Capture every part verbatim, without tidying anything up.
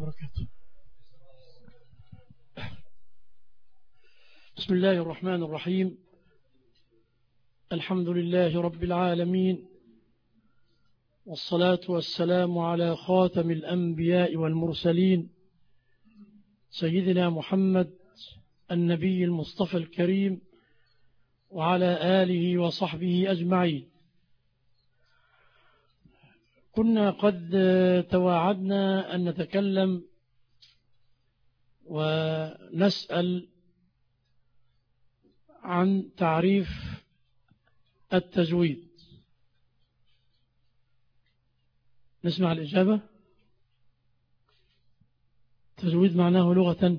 وبركاته. بسم الله الرحمن الرحيم. الحمد لله رب العالمين، والصلاة والسلام على خاتم الأنبياء والمرسلين سيدنا محمد النبي المصطفى الكريم وعلى آله وصحبه أجمعين. كنا قد تواعدنا أن نتكلم ونسأل عن تعريف التجويد. نسمع الإجابة. التجويد معناه لغة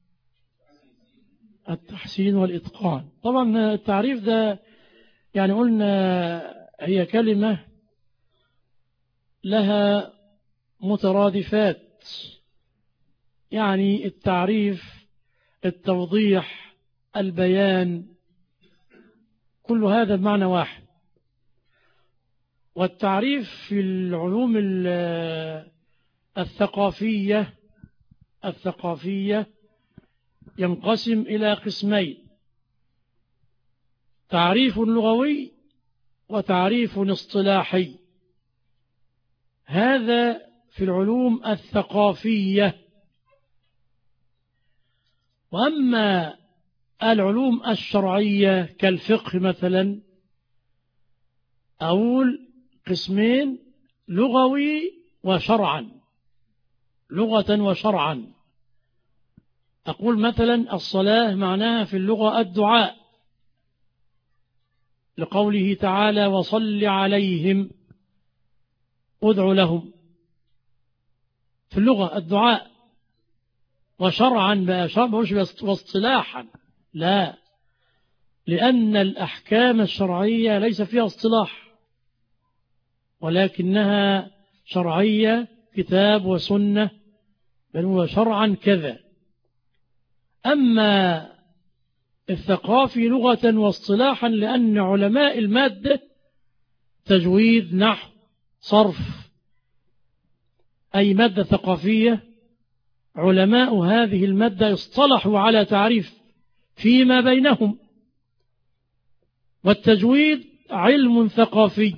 التحسين والإتقان. طبعا التعريف ده يعني قلنا هي كلمة لها مترادفات، يعني التعريف، التوضيح، البيان، كل هذا بمعنى واحد. والتعريف في العلوم الثقافية الثقافية ينقسم إلى قسمين: تعريف لغوي وتعريف اصطلاحي. هذا في العلوم الثقافية. وأما العلوم الشرعية كالفقه مثلا، أقول قسمين: لغوي وشرعا، لغة وشرعا. أقول مثلا الصلاة معناها في اللغة الدعاء، لقوله تعالى: وصل عليهم، ادع لهم، في اللغة الدعاء. وشرعا بقى شرعا واصطلاحا لا، لأن الأحكام الشرعية ليس فيها اصطلاح، ولكنها شرعية كتاب وسنة، بل هو شرعا كذا. أما الثقافي لغة واصطلاحا لأن علماء المادة تجويد، نحو، صرف، أي مادة ثقافية، علماء هذه المادة اصطلحوا على تعريف فيما بينهم. والتجويد علم ثقافي.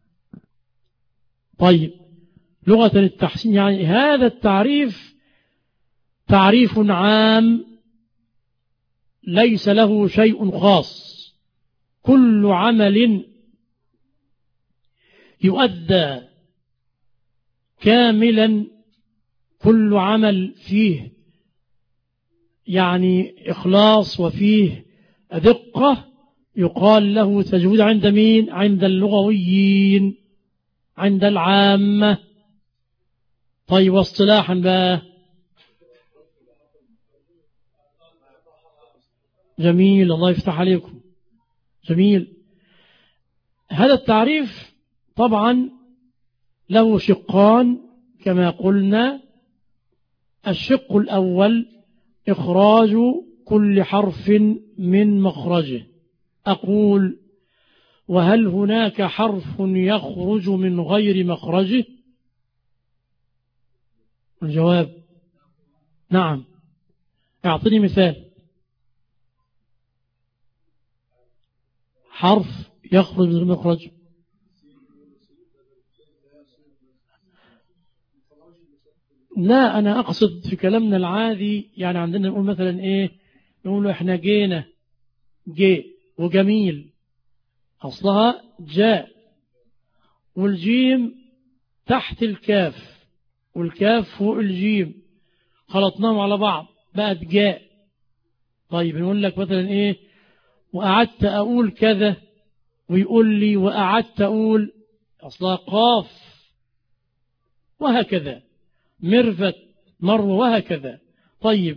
طيب، لغة التحسين يعني هذا التعريف تعريف عام ليس له شيء خاص. كل عمل يؤدى كاملا، كل عمل فيه يعني إخلاص وفيه دقة، يقال له تجويد. عند مين؟ عند اللغويين، عند العامة. طيب، واصطلاحا بقى؟ جميل، الله يفتح عليكم، جميل. هذا التعريف طبعا له شقان كما قلنا. الشق الأول إخراج كل حرف من مخرجه. أقول: وهل هناك حرف يخرج من غير مخرجه؟ الجواب: نعم. اعطني مثال. حرف يخرج من مخرجه. لا، أنا أقصد في كلامنا العادي، يعني عندنا نقول مثلا إيه؟ نقول إحنا جينا، جي، وجميل أصلها جاء، والجيم تحت الكاف والكاف فوق الجيم، خلطناهم على بعض بقت جاء. طيب، نقول لك مثلا إيه؟ وقعدت أقول كذا، ويقول لي وقعدت أقول، أصلها قاف، وهكذا. مرفت، مروة، وهكذا. طيب،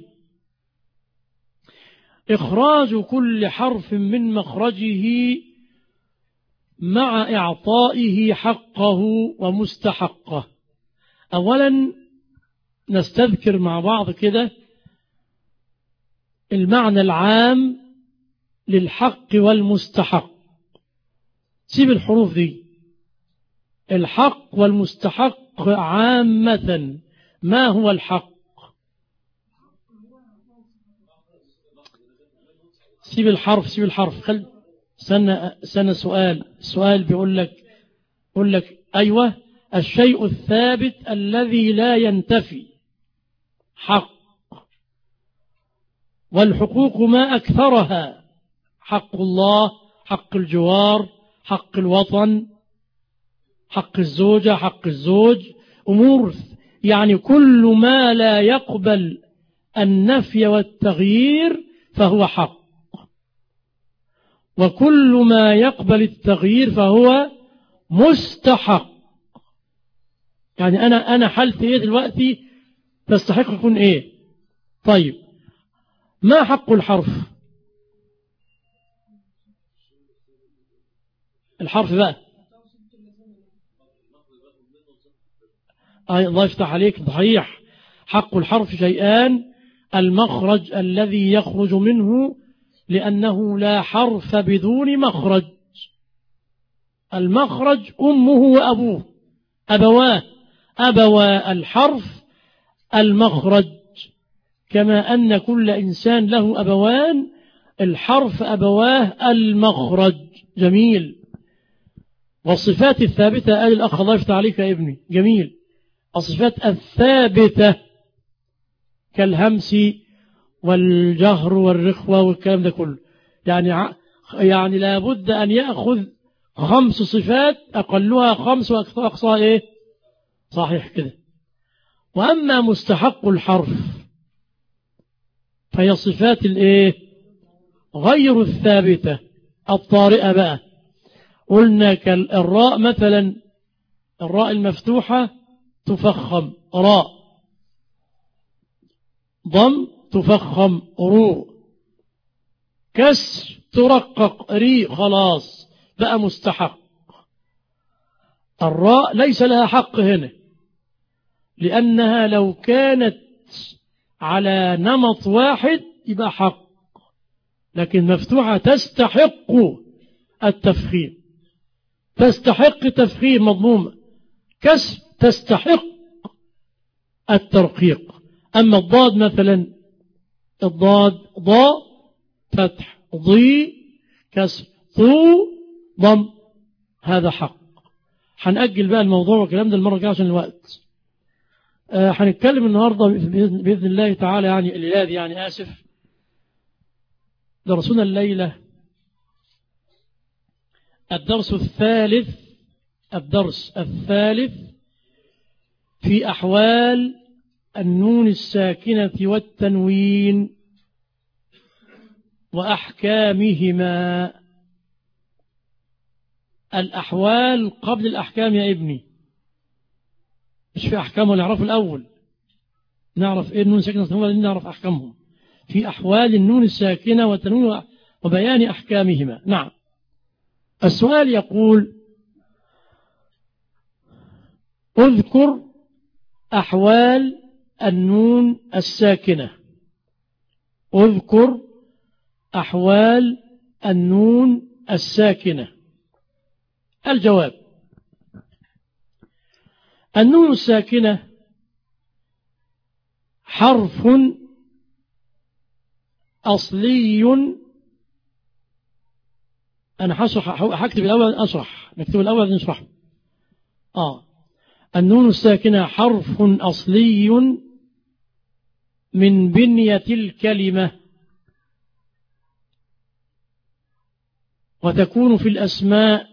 إخراج كل حرف من مخرجه مع إعطائه حقه ومستحقه. أولا نستذكر مع بعض كده المعنى العام للحق والمستحق. سيب الحروف دي. الحق والمستحق عامة. ما هو الحق؟ سيب الحرف سيب الحرف خل سنة سنة سؤال السؤال بيقول لك بيقول لك أيوة الشيء الثابت الذي لا ينتفي حق، والحقوق ما أكثرها، حق الله، حق الجوار، حق الوطن، حق الزوجة، حق الزوج، أمور يعني كل ما لا يقبل النفي والتغيير فهو حق، وكل ما يقبل التغيير فهو مستحق. يعني أنا أنا حالتي إيه دلوقتي تستحق يكون إيه؟ طيب ما حق الحرف؟ الحرف بقى أي الله يفتح عليك صحيح. حق الحرف شيئان: المخرج الذي يخرج منه لأنه لا حرف بدون مخرج. المخرج أمه وأبوه أبواه أبوا الحرف المخرج، كما أن كل إنسان له أبوان، الحرف أبواه المخرج. جميل. والصفات الثابتة قال الأخ الله يفتح عليك يا ابني جميل. الصفات الثابتة كالهمس والجهر والرخوة والكلام ده كله، يعني يعني لابد أن يأخذ خمس صفات أقلها خمس وأقصاها إيه؟ صحيح كده. وأما مستحق الحرف فهي صفات الإيه؟ غير الثابتة الطارئة بقى. قلنا كالراء مثلا، الراء المفتوحة تفخم راء، ضم تفخم رو، كسر ترقق ري، خلاص بقى مستحق. الراء ليس لها حق هنا، لأنها لو كانت على نمط واحد يبقى حق، لكن مفتوحة تستحق التفخيم، تستحق تفخيم مضمومة، كسر تستحق الترقيق. أما الضاد مثلا، الضاد ضاء فتح، ضي كسر، طو ضم، هذا حق. هنأجل بقى الموضوع والكلام ده المرة الجاية عشان الوقت. هنتكلم آه النهاردة بإذن الله تعالى، يعني الليلة دي يعني آسف درسنا الليلة الدرس الثالث الدرس الثالث في أحوال النون الساكنة والتنوين وأحكامهما. الأحوال قبل الأحكام يا ابني، مش في أحكامه نعرف الأول، نعرف إيه النون الساكنة والتنوين، نعرف أحكامهم. في أحوال النون الساكنة والتنوين وبيان أحكامهما. نعم. السؤال يقول: اذكر أحوال النون الساكنة. اذكر أحوال النون الساكنة. الجواب: النون الساكنة حرف أصلي. أنا هشرح، هكتب الأول أشرح، نكتب الأول نشرح. آه النون الساكنة حرف أصلي من بنية الكلمة، وتكون في الأسماء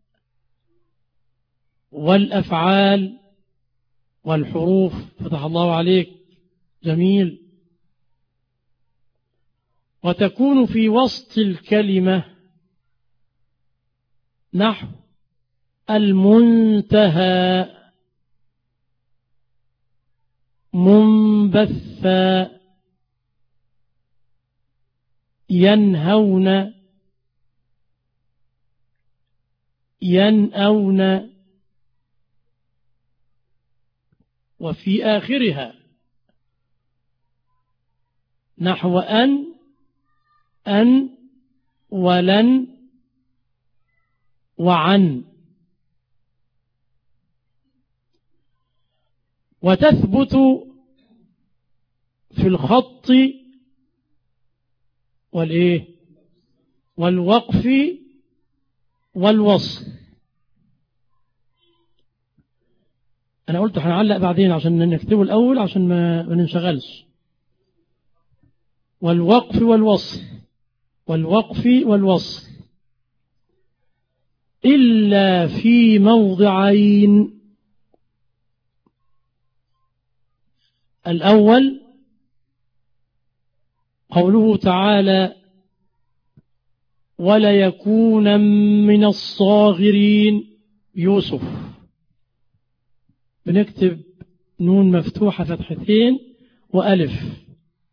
والأفعال والحروف. فتح الله عليك جميل. وتكون في وسط الكلمة نحو المنتهى، منبثا، ينهون، ينأون، وفي آخرها نحو أن، أن، ولن، وعن. وتثبت في الخط والإيه والوقف والوصل. أنا قلت هنعلق بعدين عشان نكتبه الأول عشان ما ننشغلش. والوقف والوصل والوقف والوصل إلا في موضعين. الأول قوله تعالى ولا يكون من الصاغرين يوسف، بنكتب نون مفتوحة فتحتين وألف.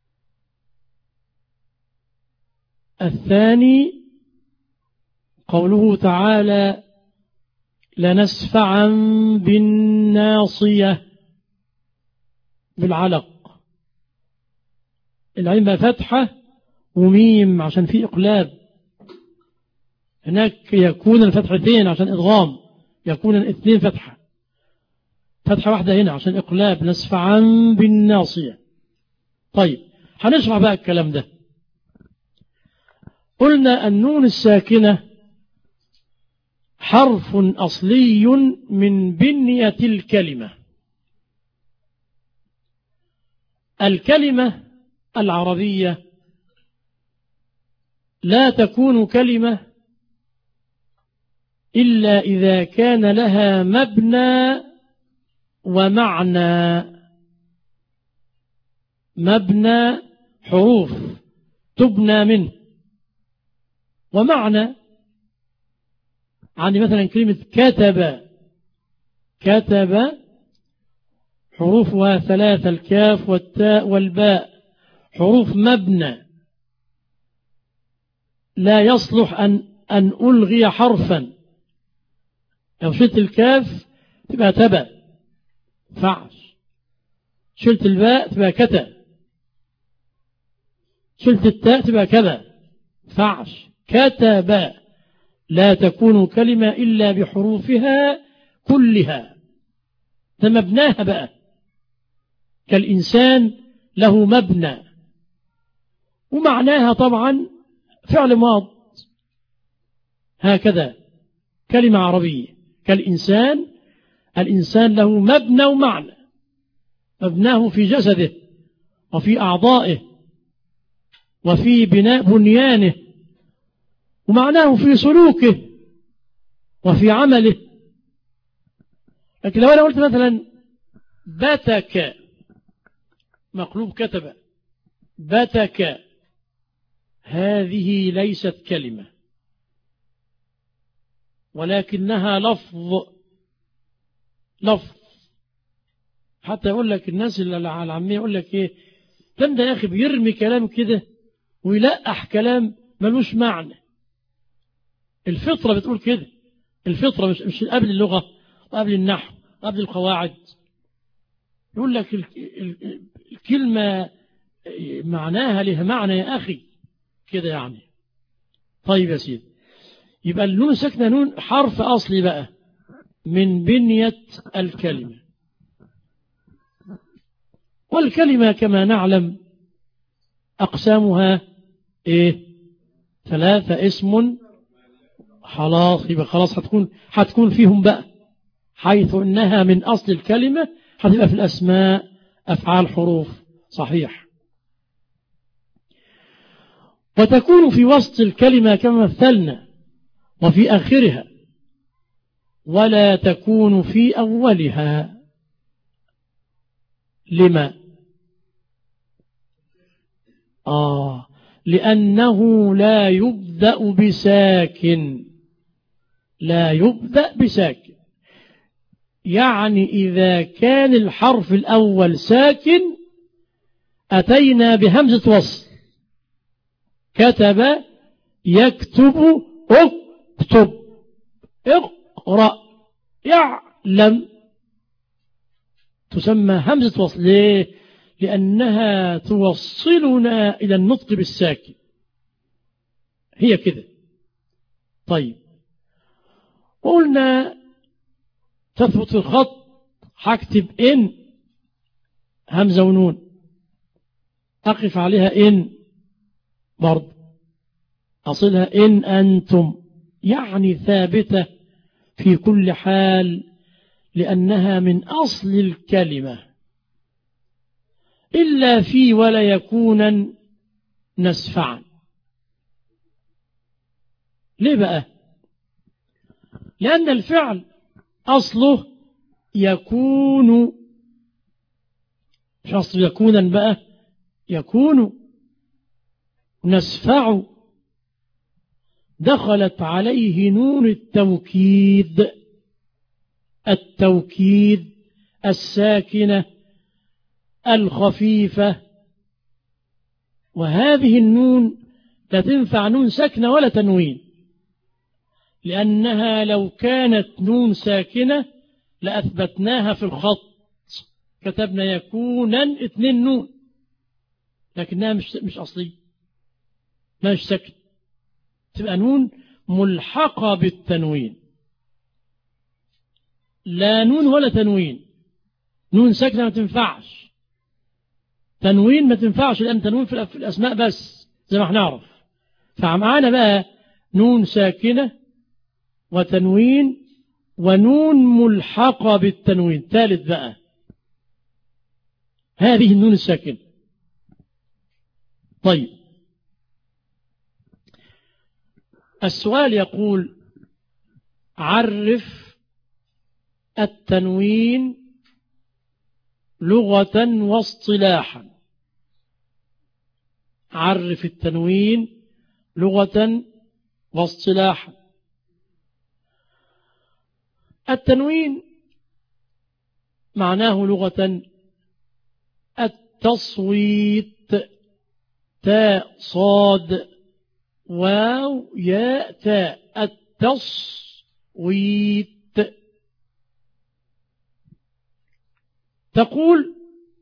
الثاني قوله تعالى لنسفعا بالناصية بالعلق، العين فتحة وميم عشان في إقلاب، هناك يكون الفتحتين عشان إضغام، يكون الاثنين فتحة، فتحة واحدة هنا عشان إقلاب، نسفعا بالناصية. طيب هنشرح بقى الكلام ده. قلنا النون الساكنة حرف أصلي من بنية الكلمة. الكلمة العربية لا تكون كلمة إلا إذا كان لها مبنى ومعنى. مبنى حروف تبنى منه، ومعنى عندي مثلا كلمة كتب، كتب حروفها ثلاثة، الكاف والتاء والباء، حروف مبنى لا يصلح أن أن ألغي حرفا. لو شلت الكاف تبقى تبا فعش، شلت الباء تبقى كتا، شلت التاء تبقى كذا فعش. كتب لا تكون كلمة إلا بحروفها كلها، ده مبناها بقى. كالإنسان له مبنى، ومعناها طبعا فعل ماض، هكذا كلمة عربية. كالإنسان، الإنسان له مبنى ومعنى، مبناه في جسده وفي أعضائه وفي بناء بنيانه، ومعناه في سلوكه وفي عمله. لكن لو أنا قلت مثلا بتك مقلوب كتب، بتك، هذه ليست كلمة ولكنها لفظ، لفظ. حتى يقول لك الناس اللي على العامية يقول لك ايه، كم ده يا اخي بيرمي كلام كده ويلقح كلام ملوش معنى. الفطرة بتقول كده، الفطرة مش مش قبل اللغة وقبل النحو وقبل القواعد. يقول لك الكلمة معناها لها معنى يا أخي كده يعني. طيب يا سيدي، يبقى النون الساكنة نون حرف أصلي بقى من بنية الكلمة. والكلمة كما نعلم أقسامها إيه؟ ثلاثة. اسم، خلاص يبقى خلاص هتكون هتكون فيهم بقى، حيث إنها من أصل الكلمة هتبقى في الأسماء أفعال حروف، صحيح. وتكون في وسط الكلمة كما مثلنا وفي آخرها، ولا تكون في أولها. لما؟ آه لأنه لا يبدأ بساكن، لا يبدأ بساكن. يعني إذا كان الحرف الأول ساكن أتينا بهمزة وصل، كتب يكتب اكتب، اقرأ يعلم، تسمى همزة وصل. ليه؟ لأنها توصلنا إلى النطق بالساكن، هي كده. طيب، قلنا تثبت في الخط، هكتب إن همزة ونون، أقف عليها إن برضه، أصلها إن أنتم، يعني ثابتة في كل حال لأنها من أصل الكلمة، إلا في ولا يكونا نسفعا. ليه بقى؟ لأن الفعل أصله يكون، مش أصله يكونا بقى، يكون نسفع، دخلت عليه نون التوكيد، التوكيد الساكنة الخفيفة، وهذه النون لا تنفع نون ساكنة ولا تنوين، لأنها لو كانت نون ساكنة لأثبتناها في الخط، كتبنا يكونا اثنين نون، لكنها مش مش أصلية، مش ساكنة، تبقى نون ملحقة بالتنوين، لا نون ولا تنوين. نون ساكنة ما تنفعش، تنوين ما تنفعش، لأن تنوين في الأسماء بس زي ما احنا نعرف. فمعانا بقى نون ساكنة وتنوين ونون ملحقة بالتنوين، ثالث بقى هذه النون الساكنة. طيب السؤال يقول عرف التنوين لغة واصطلاحا. عرف التنوين لغة واصطلاحا. التنوين معناه لغة التصويت، تاء صاد واو ياء تاء، التصويت. تقول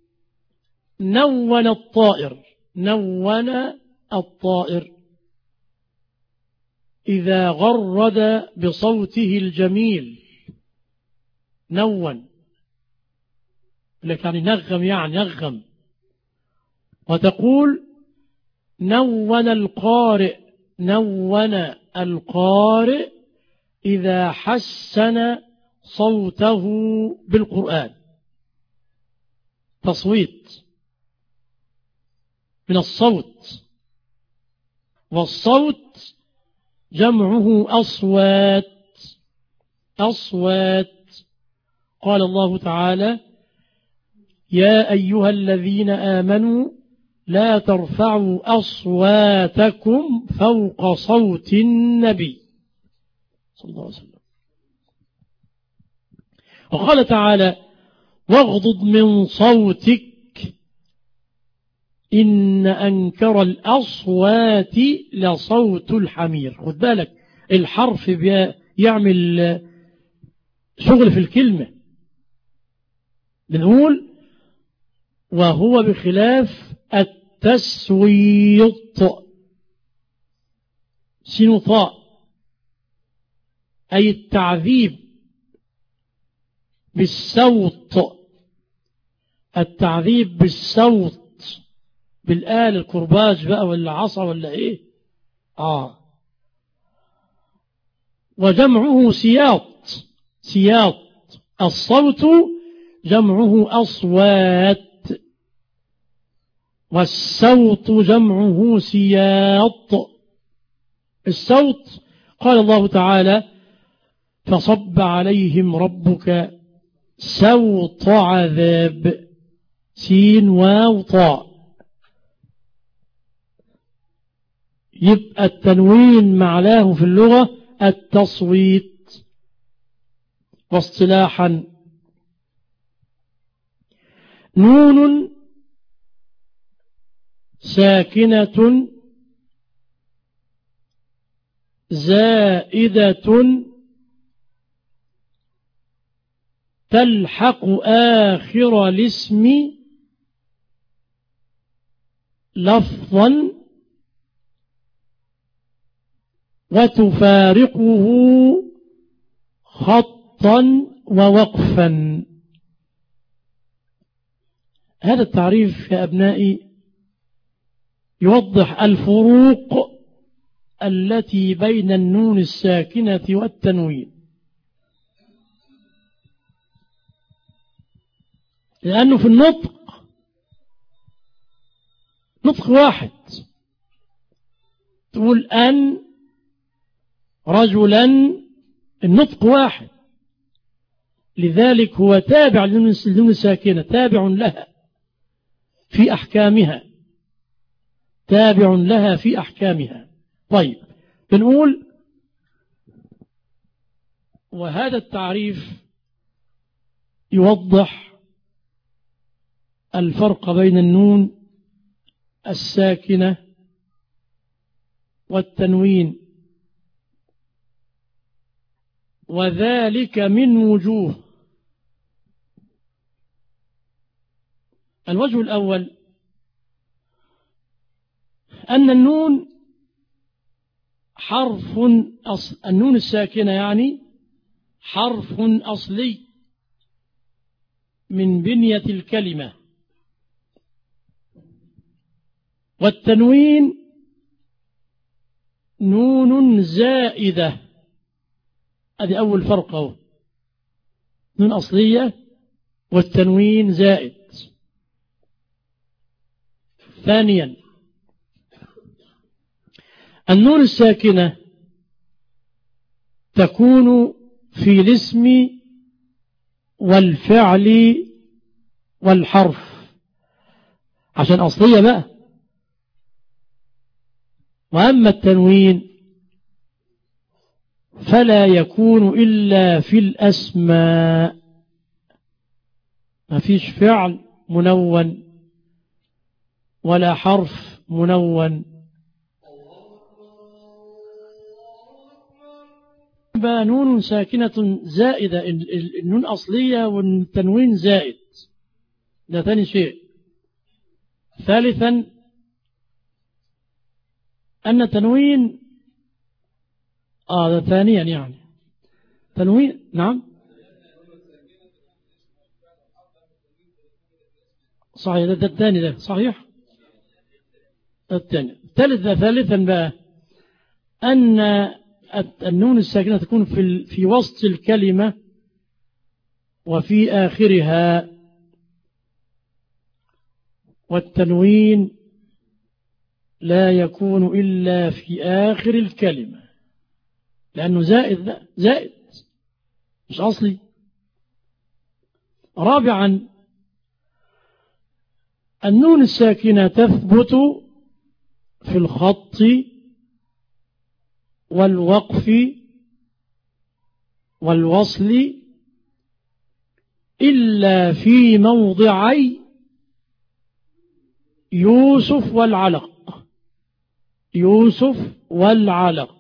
نون الطائر، نون الطائر إذا غرد بصوته الجميل، نون لك يعني نغم، يعني نغم. وتقول نون القارئ، نون القارئ إذا حسن صوته بالقرآن، تصويت من الصوت، والصوت جمعه أصوات، أصوات. قال الله تعالى يا أيها الذين آمنوا لا ترفعوا أصواتكم فوق صوت النبي صلى الله عليه وسلم. وقال تعالى واغضض من صوتك إن أنكر الأصوات لصوت الحمير. خد بالك الحرف يعمل شغل في الكلمة. بنقول وهو بخلاف التسويط، سين طاء، أي التعذيب بالصوت، التعذيب بالصوت، بالآل الكرباج بقى ولا عصا ولا إيه. آه وجمعه سياط، سياط، الصوت جمعه أصوات، والصوت جمعه سياط. الصوت قال الله تعالى فصب عليهم ربك سوط عذاب، سين واو طاء. يبقى التنوين معناه في اللغة التصويت. واصطلاحا نون ساكنة زائدة تلحق آخر الاسم لفظا وتفارقه خطا ووقفا. هذا التعريف يا أبنائي يوضح الفروق التي بين النون الساكنة والتنوين، لأنه في النطق نطق واحد، تقول أن رجلا، النطق واحد، لذلك هو تابع للنون الساكنة، تابع لها في أحكامها، تابع لها في أحكامها. طيب بنقول وهذا التعريف يوضح الفرق بين النون الساكنة والتنوين، وذلك من وجوه. الوجه الأول أن النون حرف أصل، النون الساكنة يعني حرف أصلي من بنية الكلمة، والتنوين نون زائدة. هذه أول فرق هو نون أصلية والتنوين زائد. ثانيا النون الساكنة تكون في الاسم والفعل والحرف عشان أصلية بقى. وأما التنوين فلا يكون إلا في الأسماء، ما فيش فعل منون ولا حرف منون. نون ساكنة زائدة، النون أصلية والتنوين زائد، ده ثاني شيء. ثالثا أن التنوين آه ده ثانيا يعني تنوين، نعم صحيح، ده الثاني، ده صحيح الثاني. ثالثا ثالثا بقى أن النون الساكنة تكون في في وسط الكلمة وفي آخرها، والتنوين لا يكون إلا في آخر الكلمة لأنه زائد، لا زائد مش أصلي. رابعا النون الساكنة تثبت في الخط والوقف والوصل إلا في موضعي يوسف والعلق، يوسف والعلق.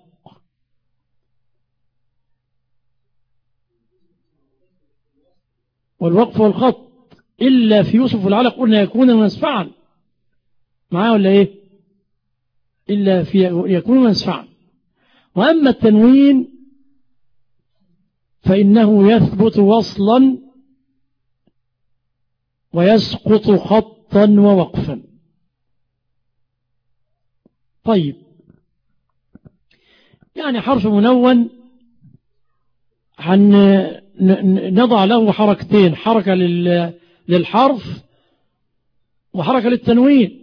والوقف والخط إلا في يوسف والعلق قلنا يكون مسفعا معاه ولا إيه؟ إلا في يكون مسفعا. وأما التنوين فإنه يثبت وصلا ويسقط خطا ووقفا. طيب يعني حرف منون نضع له حركتين، حركة للحرف وحركة للتنوين.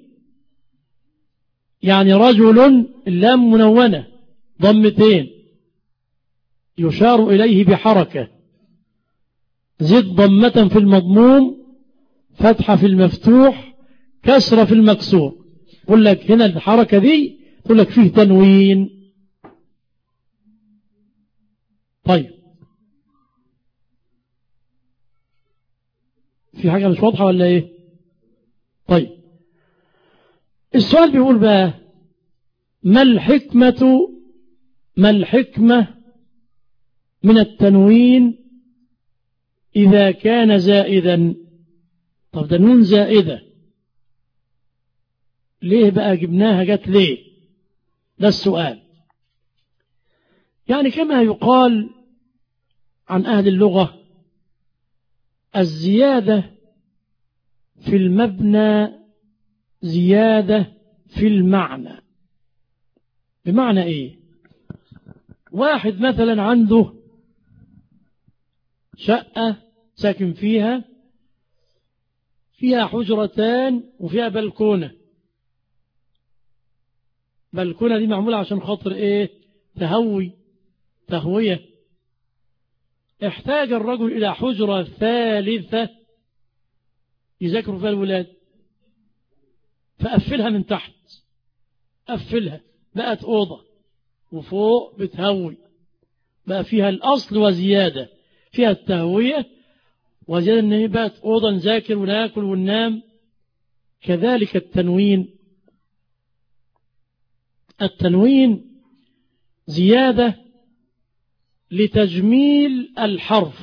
يعني رجل اللام منونة ضمتين يشار إليه بحركة، زد ضمة في المضموم، فتحة في المفتوح، كسرة في المكسور. يقول لك هنا الحركة دي يقول لك فيه تنوين. طيب في حاجة مش واضحة ولا ايه؟ طيب السؤال بيقول بقى ما الحكمة ما الحكمة من التنوين إذا كان زائدا؟ طب ده نون زائدة ليه بقى جبناها جت ليه؟ ده السؤال. يعني كما يقال عن أهل اللغة الزيادة في المبنى زيادة في المعنى. بمعنى إيه؟ واحد مثلا عنده شقة ساكن فيها، فيها حجرتان وفيها بلكونة. بلكونة دي معمولة عشان خاطر إيه؟ تهوي، تهوية. احتاج الرجل إلى حجرة ثالثة يذاكروا فيها الولاد، فقفلها من تحت، قفلها بقت أوضة وفوق بتهوي، بقى فيها الأصل وزيادة، فيها التهوية وزيادة، إن هي بقت أوضة نذاكر وناكل وننام. كذلك التنوين، التنوين زيادة لتجميل الحرف،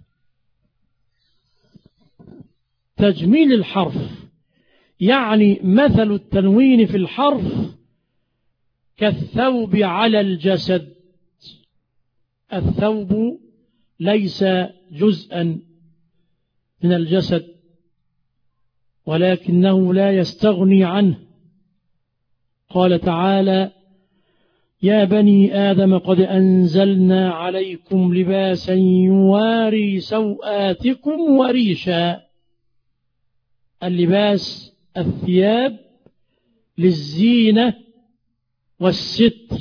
تجميل الحرف. يعني مثل التنوين في الحرف كالثوب على الجسد. الثوب ليس جزءا من الجسد، ولكنه لا يستغني عنه. قال تعالى: يا بني آدم قد أنزلنا عليكم لباسا يواري سوآتكم وريشا. اللباس الثياب للزينة والستر.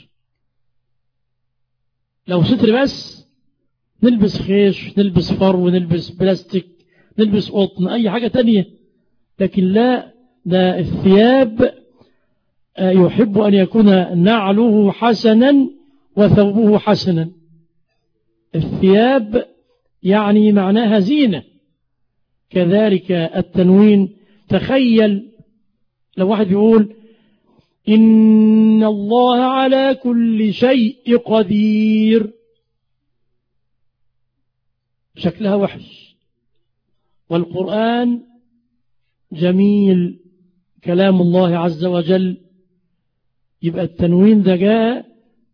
لو ستر بس نلبس خيش، نلبس فرو، نلبس بلاستيك، نلبس قطن، أي حاجة تانية. لكن لا، ده الثياب يحب أن يكون نعله حسنا وثوبه حسنا. الثياب يعني معناها زينة. كذلك التنوين. تخيل لو واحد يقول: إن الله على كل شيء قدير، شكلها وحش. والقرآن جميل، كلام الله عز وجل. يبقى التنوين ده جاء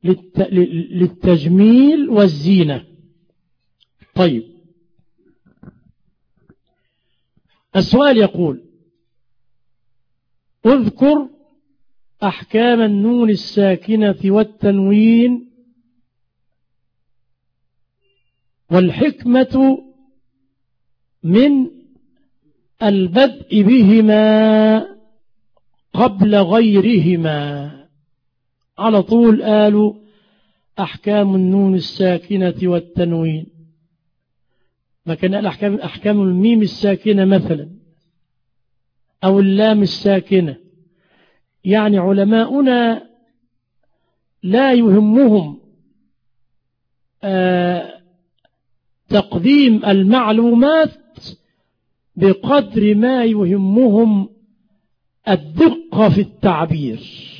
للتجميل والزينة. طيب، السؤال يقول: اذكر أحكام النون الساكنة والتنوين والحكمة من البدء بهما قبل غيرهما. على طول قالوا أحكام النون الساكنة والتنوين. ما كان قال أحكام, أحكام الميم الساكنة مثلا أو اللام الساكنة. يعني علماؤنا لا يهمهم آه تقديم المعلومات بقدر ما يهمهم الدقة في التعبير.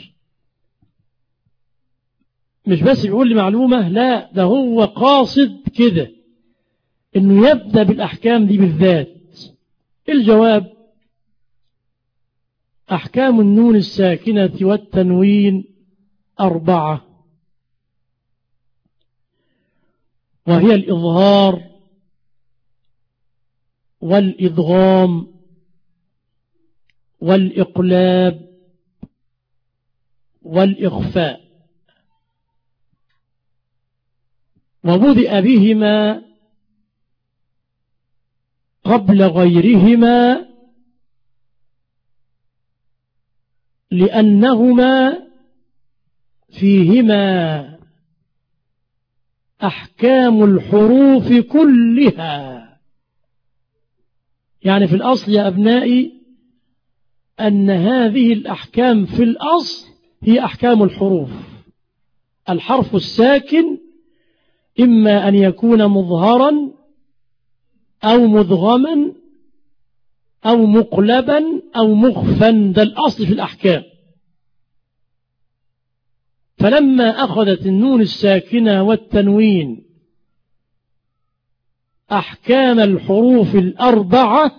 مش بس بيقول لي معلومة، لا، ده هو قاصد كده انه يبدأ بالأحكام دي بالذات. الجواب: أحكام النون الساكنة والتنوين أربعة، وهي الإظهار والإدغام والإقلاب والإخفاء. وبدأ بهما قبل غيرهما لأنهما فيهما أحكام الحروف كلها. يعني في الأصل يا أبنائي أن هذه الأحكام في الأصل هي أحكام الحروف. الحرف الساكن إما أن يكون مظهرا أو مدغما أو مقلبا أو مخفا، ده الأصل في الأحكام. فلما أخذت النون الساكنة والتنوين أحكام الحروف الأربعة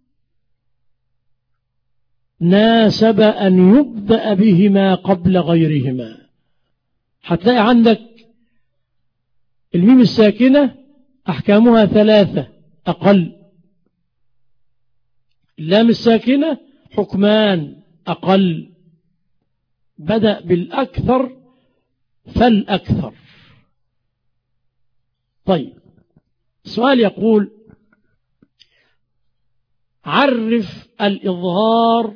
ناسب أن يبدأ بهما قبل غيرهما. هتلاقي عندك الميم الساكنة أحكامها ثلاثة أقل، اللام الساكنة حكمان أقل. بدأ بالأكثر فالأكثر. طيب، السؤال يقول: عرف الإظهار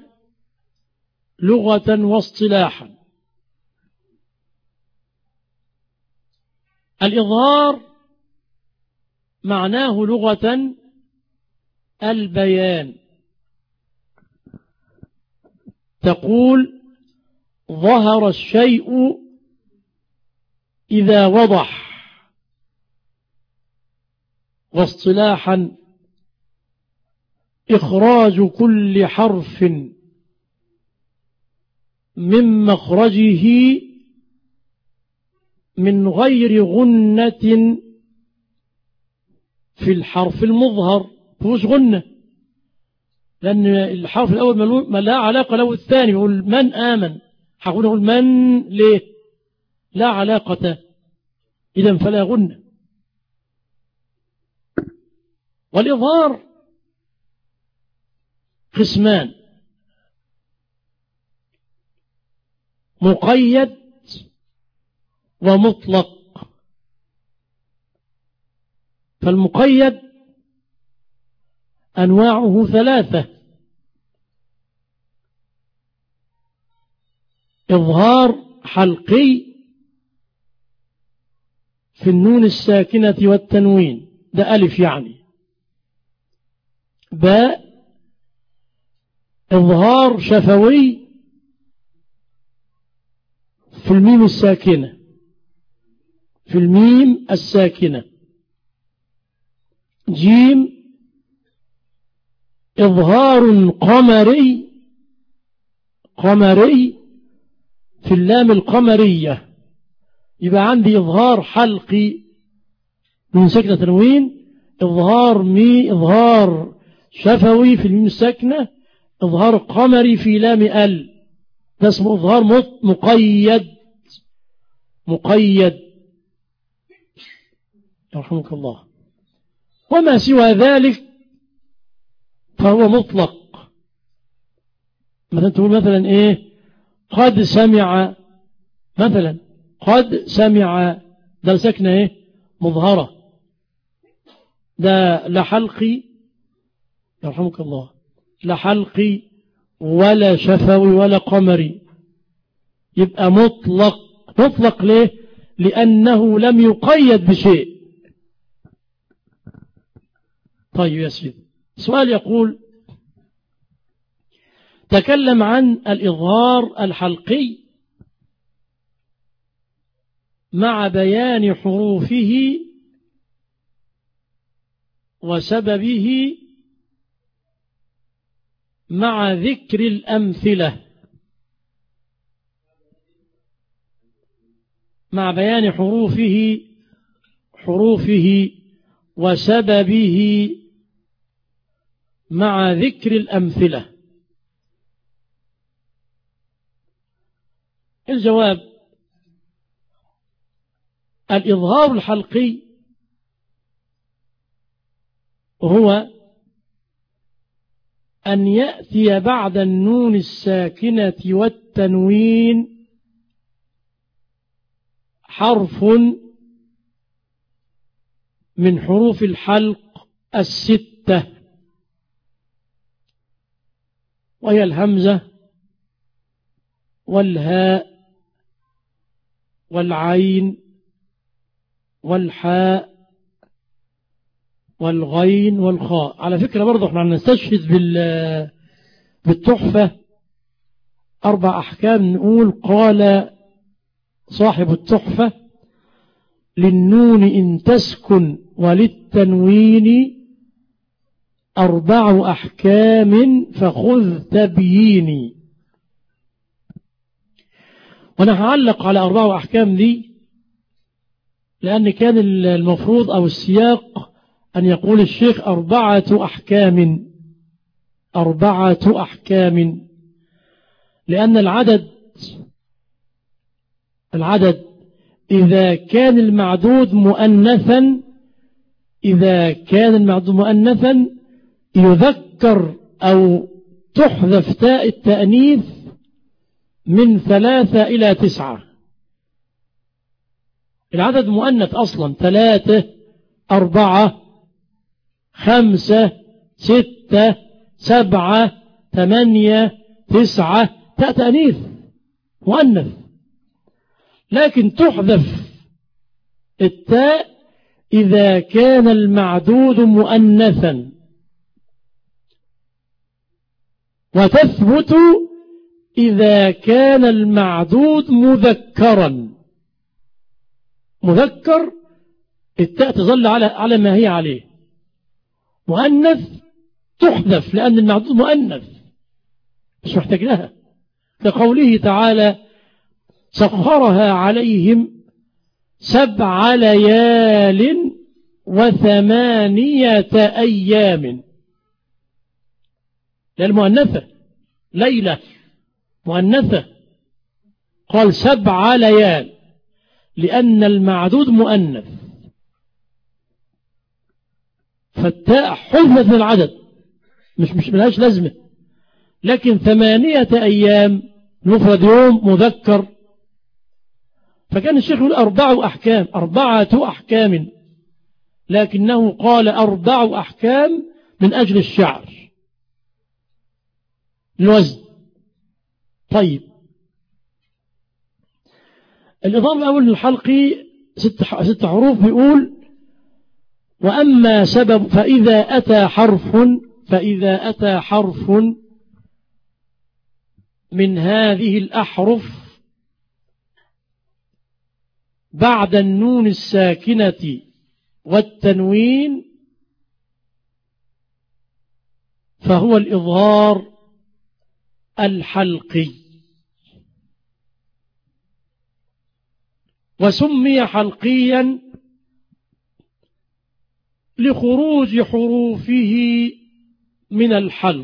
لغة واصطلاحا. الإظهار معناه لغة البيان. تقول: ظهر الشيء إذا وضح. واصطلاحا: إخراج كل حرف من مخرجه من غير غنة في الحرف المظهر. فوش غنة، لأن الحرف الأول ما لا علاقة له الثاني. يقول من آمن، حقول نقول من ليه؟ لا علاقة، إذن فلا غنة. والإظهار قسمان: مقيد ومطلق. فالمقيد أنواعه ثلاثة: إظهار حلقي في النون الساكنة والتنوين، ده ألف يعني. باء: إظهار شفوي في الميم الساكنة، في الميم الساكنة. جيم: إظهار قمري قمري في اللام القمرية. يبقى عندي إظهار حلقي من سكنة تنوين، إظهار مي إظهار شفوي في الميم الساكنة، إظهار قمري في لام ال. ده اسمه إظهار مقيد. مقيد يرحمك الله. وما سوى ذلك فهو مطلق. مثلا تقول مثلا إيه؟ قد سمع، مثلا قد سمع، ده سكنة إيه؟ مظهرة. ده لا حلقي يرحمك الله، لا حلقي ولا شفوي ولا قمري. يبقى مطلق. مطلق ليه؟ لأنه لم يقيد بشيء. طيب يا سيدي، سؤال يقول: تكلم عن الإظهار الحلقي مع بيان حروفه وسببه مع ذكر الأمثلة. مع بيان حروفه حروفه وسببه مع ذكر الأمثلة. الجواب: الإظهار الحلقي هو أن يأتي بعد النون الساكنة والتنوين حرف من حروف الحلق الستة، وهي الهمزة والهاء والعين والحاء والغين والخاء. على فكرة برضو احنا نستشهد بالتحفة أربع أحكام. نقول: قال صاحب التحفة: للنون إن تسكن وللتنوين أربع أحكام فخذ تبييني. وأنا هعلق على أربع أحكام دي، لأن كان المفروض أو السياق أن يقول الشيخ أربعة أحكام أربعة أحكام لأن العدد العدد إذا كان المعدود مؤنثا إذا كان المعدود مؤنثا يذكر أو تحذف تاء التأنيث من ثلاثة إلى تسعة. العدد مؤنث أصلا، ثلاثة أربعة خمسة ستة سبعة ثمانية تسعة، تاء تأنيث مؤنث، لكن تحذف التاء إذا كان المعدود مؤنثا، وتثبت إذا كان المعدود مذكرا. مذكر التاء تظل على على ما هي عليه، مؤنث تحذف لأن المعدود مؤنث مش محتاج لها، كقوله تعالى سخرها عليهم سبع ليال وثمانية أيام، للمؤنثة ليلة مؤنثة، قال سبع ليال لأن المعدود مؤنث، فالتاء حذفت من العدد مش مش ملهاش لازمة. لكن ثمانية أيام مفرد يوم مذكر، فكان الشيخ يقول أربع أحكام، أربعة أحكام، لكنه قال أربع أحكام من أجل الشعر الوزن. طيب الإضافة الأول للحلقي ست ست حروف، بيقول وأما سبب فإذا أتى حرف فإذا أتى حرف من هذه الأحرف بعد النون الساكنة والتنوين فهو الإظهار الحلقي، وسمي حلقيا لخروج حروفه من الحلق.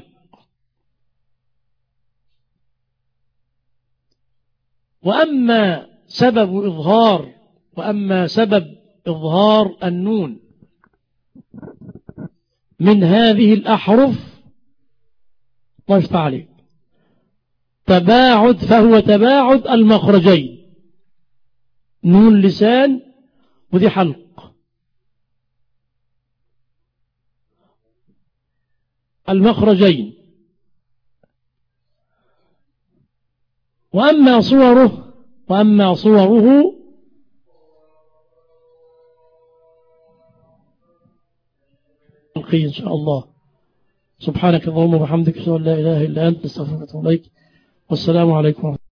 وأما سبب إظهار وأما سبب إظهار النون من هذه الأحرف الله يفتح عليك تباعد، فهو تباعد المخرجين، نون لسان ودي حلق، المخرجين. وأما صوره وأما صوره إن شاء الله. سبحانك اللهم وبحمدك، أشهد أن لا إله إلا أنت، أستغفرك وأتوب إليك، والسلام عليكم ورحمة الله.